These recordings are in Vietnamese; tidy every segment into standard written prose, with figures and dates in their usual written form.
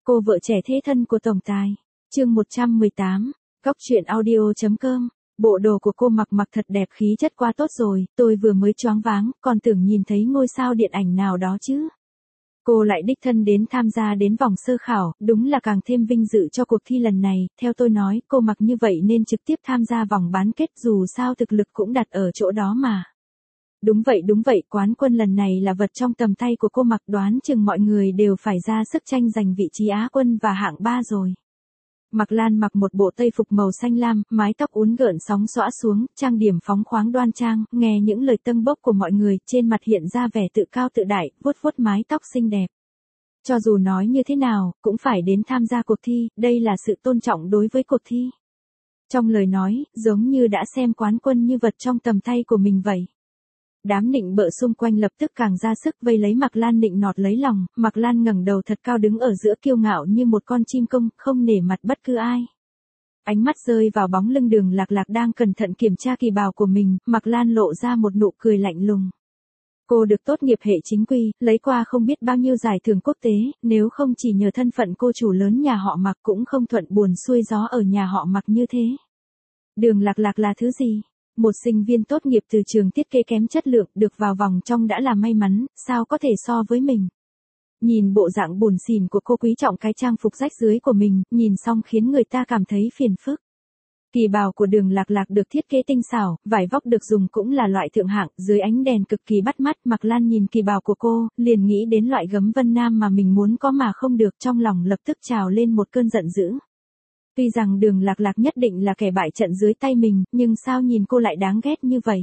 Cô vợ trẻ thế thân của tổng tài. Chương 118. Góc truyện audio.com. Bộ đồ của cô mặc thật đẹp, khí chất quá tốt rồi, tôi vừa mới choáng váng, còn tưởng nhìn thấy ngôi sao điện ảnh nào đó chứ. Cô lại đích thân đến tham gia đến vòng sơ khảo, đúng là càng thêm vinh dự cho cuộc thi lần này, theo tôi nói, cô mặc như vậy nên trực tiếp tham gia vòng bán kết, dù sao thực lực cũng đặt ở chỗ đó mà. Đúng vậy, quán quân lần này là vật trong tầm tay của cô, mặc đoán chừng mọi người đều phải ra sức tranh giành vị trí Á quân và hạng 3 rồi. Mạc Lan mặc một bộ tây phục màu xanh lam, mái tóc uốn gợn sóng xõa xuống, trang điểm phóng khoáng đoan trang, nghe những lời tâng bốc của mọi người, trên mặt hiện ra vẻ tự cao tự đại, vuốt mái tóc xinh đẹp. Cho dù nói như thế nào, cũng phải đến tham gia cuộc thi, đây là sự tôn trọng đối với cuộc thi. Trong lời nói, giống như đã xem quán quân như vật trong tầm tay của mình vậy. Đám nịnh bợ xung quanh lập tức càng ra sức vây lấy Mạc Lan nịnh nọt lấy lòng, Mạc Lan ngẩng đầu thật cao đứng ở giữa kiêu ngạo như một con chim công, không nể mặt bất cứ ai. Ánh mắt rơi vào bóng lưng Đường Lạc Lạc đang cẩn thận kiểm tra kỳ bào của mình, Mạc Lan lộ ra một nụ cười lạnh lùng. Cô được tốt nghiệp hệ chính quy, lấy qua không biết bao nhiêu giải thưởng quốc tế, nếu không chỉ nhờ thân phận cô chủ lớn nhà họ Mạc cũng không thuận buồm xuôi gió ở nhà họ Mạc như thế. Đường Lạc Lạc là thứ gì? Một sinh viên tốt nghiệp từ trường thiết kế kém chất lượng, được vào vòng trong đã là may mắn, sao có thể so với mình. Nhìn bộ dạng buồn xỉn của cô, quý trọng cái trang phục rách rưới của mình, nhìn xong khiến người ta cảm thấy phiền phức. Kỳ bào của Đường Lạc Lạc được thiết kế tinh xảo, vải vóc được dùng cũng là loại thượng hạng, dưới ánh đèn cực kỳ bắt mắt. Mạc Lan nhìn kỳ bào của cô, liền nghĩ đến loại gấm vân nam mà mình muốn có mà không được, trong lòng lập tức trào lên một cơn giận dữ. Tuy rằng Đường Lạc Lạc nhất định là kẻ bại trận dưới tay mình, nhưng sao nhìn cô lại đáng ghét như vậy?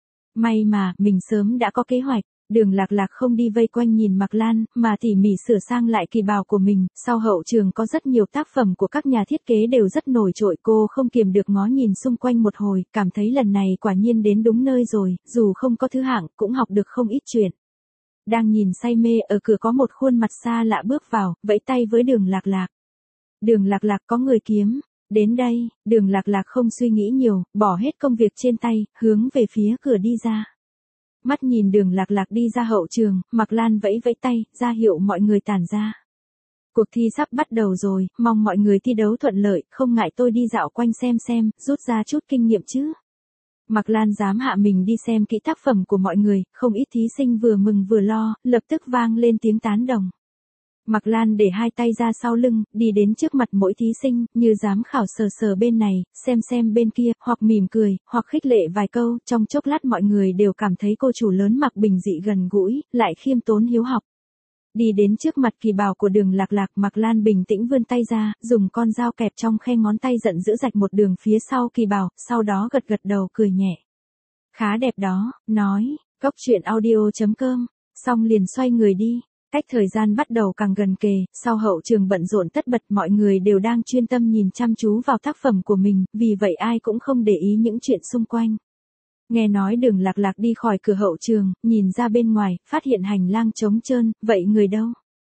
May mà, mình sớm đã có kế hoạch. Đường Lạc Lạc không đi vây quanh nhìn Mạc Lan, mà tỉ mỉ sửa sang lại kỳ bào của mình. Sau hậu trường có rất nhiều tác phẩm của các nhà thiết kế đều rất nổi trội, cô không kiềm được ngó nhìn xung quanh một hồi, cảm thấy lần này quả nhiên đến đúng nơi rồi, dù không có thứ hạng, cũng học được không ít chuyện. Đang nhìn say mê, ở cửa có một khuôn mặt xa lạ bước vào, vẫy tay với Đường Lạc Lạc. Đường Lạc Lạc, có người kiếm. Đến đây, Đường Lạc Lạc không suy nghĩ nhiều, bỏ hết công việc trên tay, hướng về phía cửa đi ra. Mắt nhìn Đường Lạc Lạc đi ra hậu trường, Mạc Lan vẫy tay, ra hiệu mọi người tản ra. Cuộc thi sắp bắt đầu rồi, mong mọi người thi đấu thuận lợi, không ngại tôi đi dạo quanh xem, rút ra chút kinh nghiệm chứ. Mạc Lan dám hạ mình đi xem kỹ tác phẩm của mọi người, không ít thí sinh vừa mừng vừa lo, lập tức vang lên tiếng tán đồng. Mạc Lan để hai tay ra sau lưng, đi đến trước mặt mỗi thí sinh, như giám khảo sờ bên này, xem bên kia, hoặc mỉm cười, hoặc khích lệ vài câu, trong chốc lát mọi người đều cảm thấy cô chủ lớn Mạc bình dị gần gũi, lại khiêm tốn hiếu học. Đi đến trước mặt kỳ bào của Đường Lạc Lạc, Mạc Lan bình tĩnh vươn tay ra, dùng con dao kẹp trong khe ngón tay giận dữ rạch một đường phía sau kỳ bào, sau đó gật đầu cười nhẹ. Khá đẹp đó, nói, góc truyện audio.com, xong liền xoay người đi. Cách thời gian bắt đầu càng gần kề, sau hậu trường bận rộn tất bật, mọi người đều đang chuyên tâm nhìn chăm chú vào tác phẩm của mình, vì vậy ai cũng không để ý những chuyện xung quanh. Nghe nói Đường Lạc Lạc đi khỏi cửa hậu trường, nhìn ra bên ngoài, phát hiện hành lang trống trơn, vậy người đâu?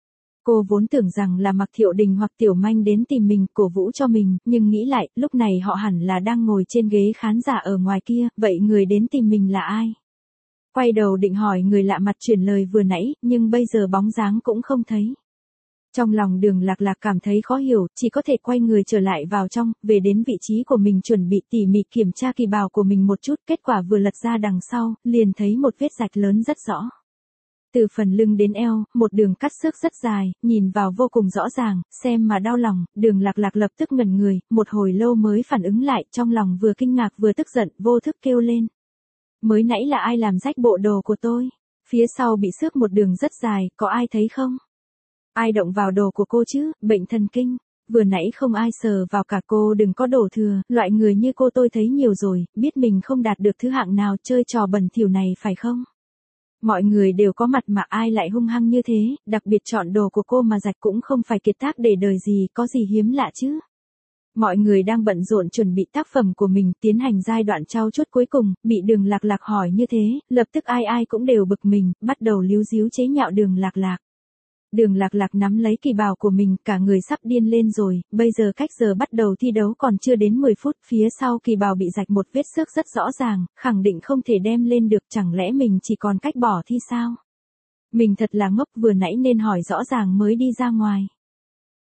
Cô vốn tưởng rằng là Mạc Thiệu Đình hoặc Tiểu Manh đến tìm mình, cổ vũ cho mình, nhưng nghĩ lại, lúc này họ hẳn là đang ngồi trên ghế khán giả ở ngoài kia, vậy người đến tìm mình là ai? Quay đầu định hỏi người lạ mặt chuyển lời vừa nãy, nhưng bây giờ bóng dáng cũng không thấy. Trong lòng Đường Lạc Lạc cảm thấy khó hiểu, chỉ có thể quay người trở lại vào trong, về đến vị trí của mình chuẩn bị tỉ mỉ kiểm tra kỳ bào của mình một chút, kết quả vừa lật ra đằng sau, liền thấy một vết rạch lớn rất rõ. Từ phần lưng đến eo, một đường cắt xước rất dài, nhìn vào vô cùng rõ ràng, xem mà đau lòng. Đường Lạc Lạc lập tức ngẩn người, một hồi lâu mới phản ứng lại, trong lòng vừa kinh ngạc vừa tức giận, vô thức kêu lên. Mới nãy là ai làm rách bộ đồ của tôi? Phía sau bị xước một đường rất dài, có ai thấy không? Ai động vào đồ của cô chứ, bệnh thần kinh. Vừa nãy không ai sờ vào cả, cô đừng có đổ thừa, loại người như cô tôi thấy nhiều rồi, biết mình không đạt được thứ hạng nào, chơi trò bẩn thỉu này phải không? Mọi người đều có mặt mà ai lại hung hăng như thế, đặc biệt chọn đồ của cô mà rạch cũng không phải kiệt tác để đời gì, có gì hiếm lạ chứ? Mọi người đang bận rộn chuẩn bị tác phẩm của mình, tiến hành giai đoạn trau chuốt cuối cùng, bị Đường Lạc Lạc hỏi như thế, lập tức ai cũng đều bực mình, bắt đầu líu díu chế nhạo Đường Lạc Lạc. Đường Lạc Lạc nắm lấy kỳ bào của mình, cả người sắp điên lên rồi, bây giờ cách giờ bắt đầu thi đấu còn chưa đến 10 phút, phía sau kỳ bào bị rạch một vết xước rất rõ ràng, khẳng định không thể đem lên được, chẳng lẽ mình chỉ còn cách bỏ thi sao? Mình thật là ngốc, vừa nãy nên hỏi rõ ràng mới đi ra ngoài.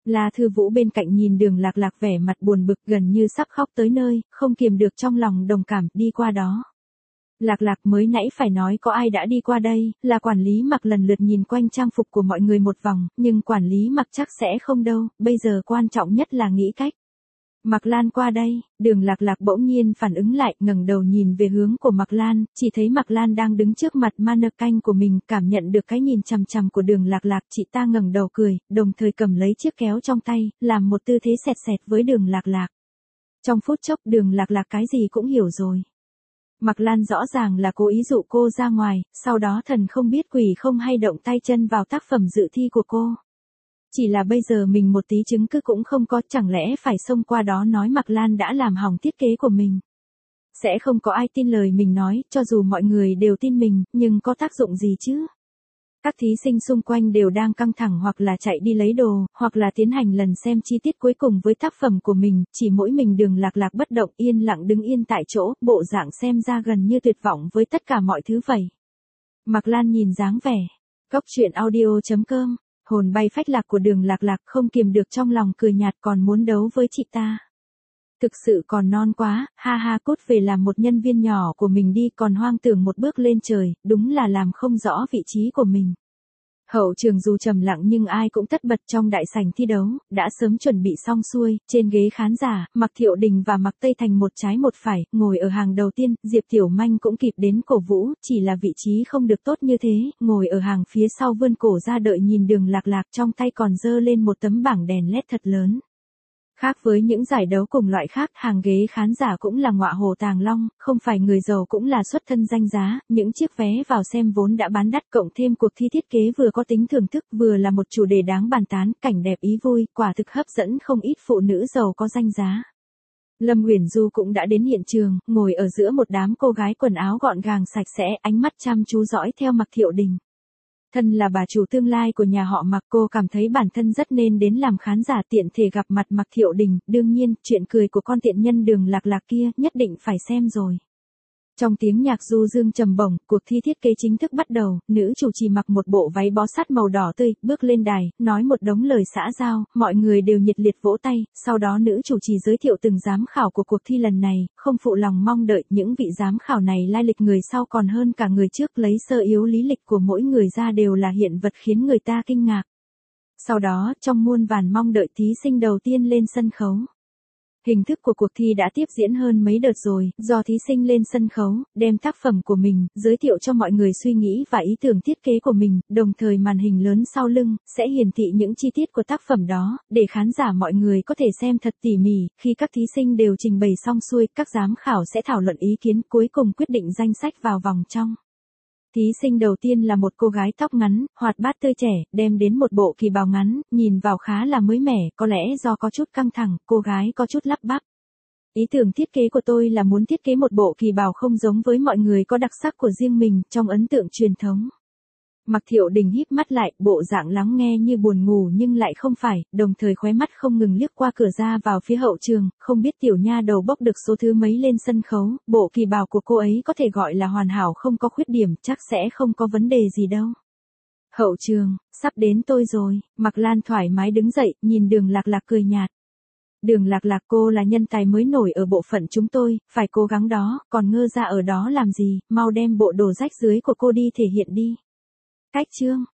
La Thư Vũ bên cạnh nhìn Đường Lạc Lạc vẻ mặt buồn bực gần như sắp khóc tới nơi, không kiềm được trong lòng đồng cảm, đi qua đó. Lạc Lạc mới nãy phải nói có ai đã đi qua đây, là quản lý Mặc lần lượt nhìn quanh trang phục của mọi người một vòng, nhưng quản lý Mặc chắc sẽ không đâu, bây giờ quan trọng nhất là nghĩ cách. Mặc Lan qua đây, Đường Lạc Lạc bỗng nhiên phản ứng lại, ngẩng đầu nhìn về hướng của Mặc Lan, chỉ thấy Mặc Lan đang đứng trước mặt mannequin của mình, cảm nhận được cái nhìn chằm chằm của Đường Lạc Lạc, chị ta ngẩng đầu cười, đồng thời cầm lấy chiếc kéo trong tay, làm một tư thế sẹt sẹt với Đường Lạc Lạc. Trong phút chốc Đường Lạc Lạc cái gì cũng hiểu rồi. Mặc Lan rõ ràng là cố ý dụ cô ra ngoài, sau đó thần không biết quỷ không hay động tay chân vào tác phẩm dự thi của cô. Chỉ là bây giờ mình một tí chứng cứ cũng không có, chẳng lẽ phải xông qua đó nói Mặc Lan đã làm hỏng thiết kế của mình. Sẽ không có ai tin lời mình nói, cho dù mọi người đều tin mình, nhưng có tác dụng gì chứ? Các thí sinh xung quanh đều đang căng thẳng hoặc là chạy đi lấy đồ, hoặc là tiến hành lần xem chi tiết cuối cùng với tác phẩm của mình, chỉ mỗi mình Đường Lạc Lạc bất động yên lặng đứng yên tại chỗ, bộ dạng xem ra gần như tuyệt vọng với tất cả mọi thứ vậy. Mặc Lan nhìn dáng vẻ. Góc truyện audio.com, hồn bay phách lạc của Đường Lạc Lạc không kiềm được trong lòng cười nhạt, còn muốn đấu với chị ta. Thực sự còn non quá, ha ha, cốt về làm một nhân viên nhỏ của mình đi, còn hoang tưởng một bước lên trời, đúng là làm không rõ vị trí của mình. Hậu trường dù trầm lặng nhưng ai cũng tất bật trong đại sảnh thi đấu, đã sớm chuẩn bị xong xuôi, trên ghế khán giả, Mạc Thiệu Đình và Mạc Tây Thành một trái một phải, ngồi ở hàng đầu tiên, Diệp Tiểu Manh cũng kịp đến cổ vũ, chỉ là vị trí không được tốt như thế, ngồi ở hàng phía sau vươn cổ ra đợi nhìn Đường Lạc Lạc, trong tay còn giơ lên một tấm bảng đèn LED thật lớn. Khác với những giải đấu cùng loại khác, hàng ghế khán giả cũng là ngọa hổ tàng long, không phải người giàu cũng là xuất thân danh giá, những chiếc vé vào xem vốn đã bán đắt, cộng thêm cuộc thi thiết kế vừa có tính thưởng thức vừa là một chủ đề đáng bàn tán, cảnh đẹp ý vui, quả thực hấp dẫn không ít phụ nữ giàu có danh giá. Lâm Uyển Du cũng đã đến hiện trường, ngồi ở giữa một đám cô gái quần áo gọn gàng sạch sẽ, ánh mắt chăm chú dõi theo Mạc Thiệu Đình. Thân là bà chủ tương lai của nhà họ Mạc, cô cảm thấy bản thân rất nên đến làm khán giả tiện thể gặp mặt Mạc Thiệu Đình, đương nhiên, chuyện cười của con tiện nhân Đường Lạc Lạc kia, nhất định phải xem rồi. Trong tiếng nhạc du dương trầm bổng, cuộc thi thiết kế chính thức bắt đầu, nữ chủ trì mặc một bộ váy bó sát màu đỏ tươi, bước lên đài, nói một đống lời xã giao, mọi người đều nhiệt liệt vỗ tay, sau đó nữ chủ trì giới thiệu từng giám khảo của cuộc thi lần này, không phụ lòng mong đợi, những vị giám khảo này lai lịch người sau còn hơn cả người trước, lấy sơ yếu lý lịch của mỗi người ra đều là hiện vật khiến người ta kinh ngạc. Sau đó, trong muôn vàn mong đợi thí sinh đầu tiên lên sân khấu. Hình thức của cuộc thi đã tiếp diễn hơn mấy đợt rồi, do thí sinh lên sân khấu, đem tác phẩm của mình, giới thiệu cho mọi người suy nghĩ và ý tưởng thiết kế của mình, đồng thời màn hình lớn sau lưng, sẽ hiển thị những chi tiết của tác phẩm đó, để khán giả mọi người có thể xem thật tỉ mỉ, khi các thí sinh đều trình bày xong xuôi, các giám khảo sẽ thảo luận ý kiến, cuối cùng quyết định danh sách vào vòng trong. Thí sinh đầu tiên là một cô gái tóc ngắn, hoạt bát tươi trẻ, đem đến một bộ kỳ bào ngắn, nhìn vào khá là mới mẻ, có lẽ do có chút căng thẳng, cô gái có chút lắp bắp. Ý tưởng thiết kế của tôi là muốn thiết kế một bộ kỳ bào không giống với mọi người, có đặc sắc của riêng mình, trong ấn tượng truyền thống. Mạc Thiệu Đình híp mắt lại, bộ dạng lắng nghe như buồn ngủ nhưng lại không phải, đồng thời khóe mắt không ngừng liếc qua cửa ra vào phía hậu trường, không biết tiểu nha đầu bốc được số thứ mấy lên sân khấu, bộ kỳ bào của cô ấy có thể gọi là hoàn hảo không có khuyết điểm, chắc sẽ không có vấn đề gì đâu. Hậu trường, sắp đến tôi rồi, Mạc Lan thoải mái đứng dậy, nhìn Đường Lạc Lạc cười nhạt. Đường Lạc Lạc, cô là nhân tài mới nổi ở bộ phận chúng tôi, phải cố gắng đó, còn ngơ ra ở đó làm gì, mau đem bộ đồ rách dưới của cô đi thể hiện đi. Cách chương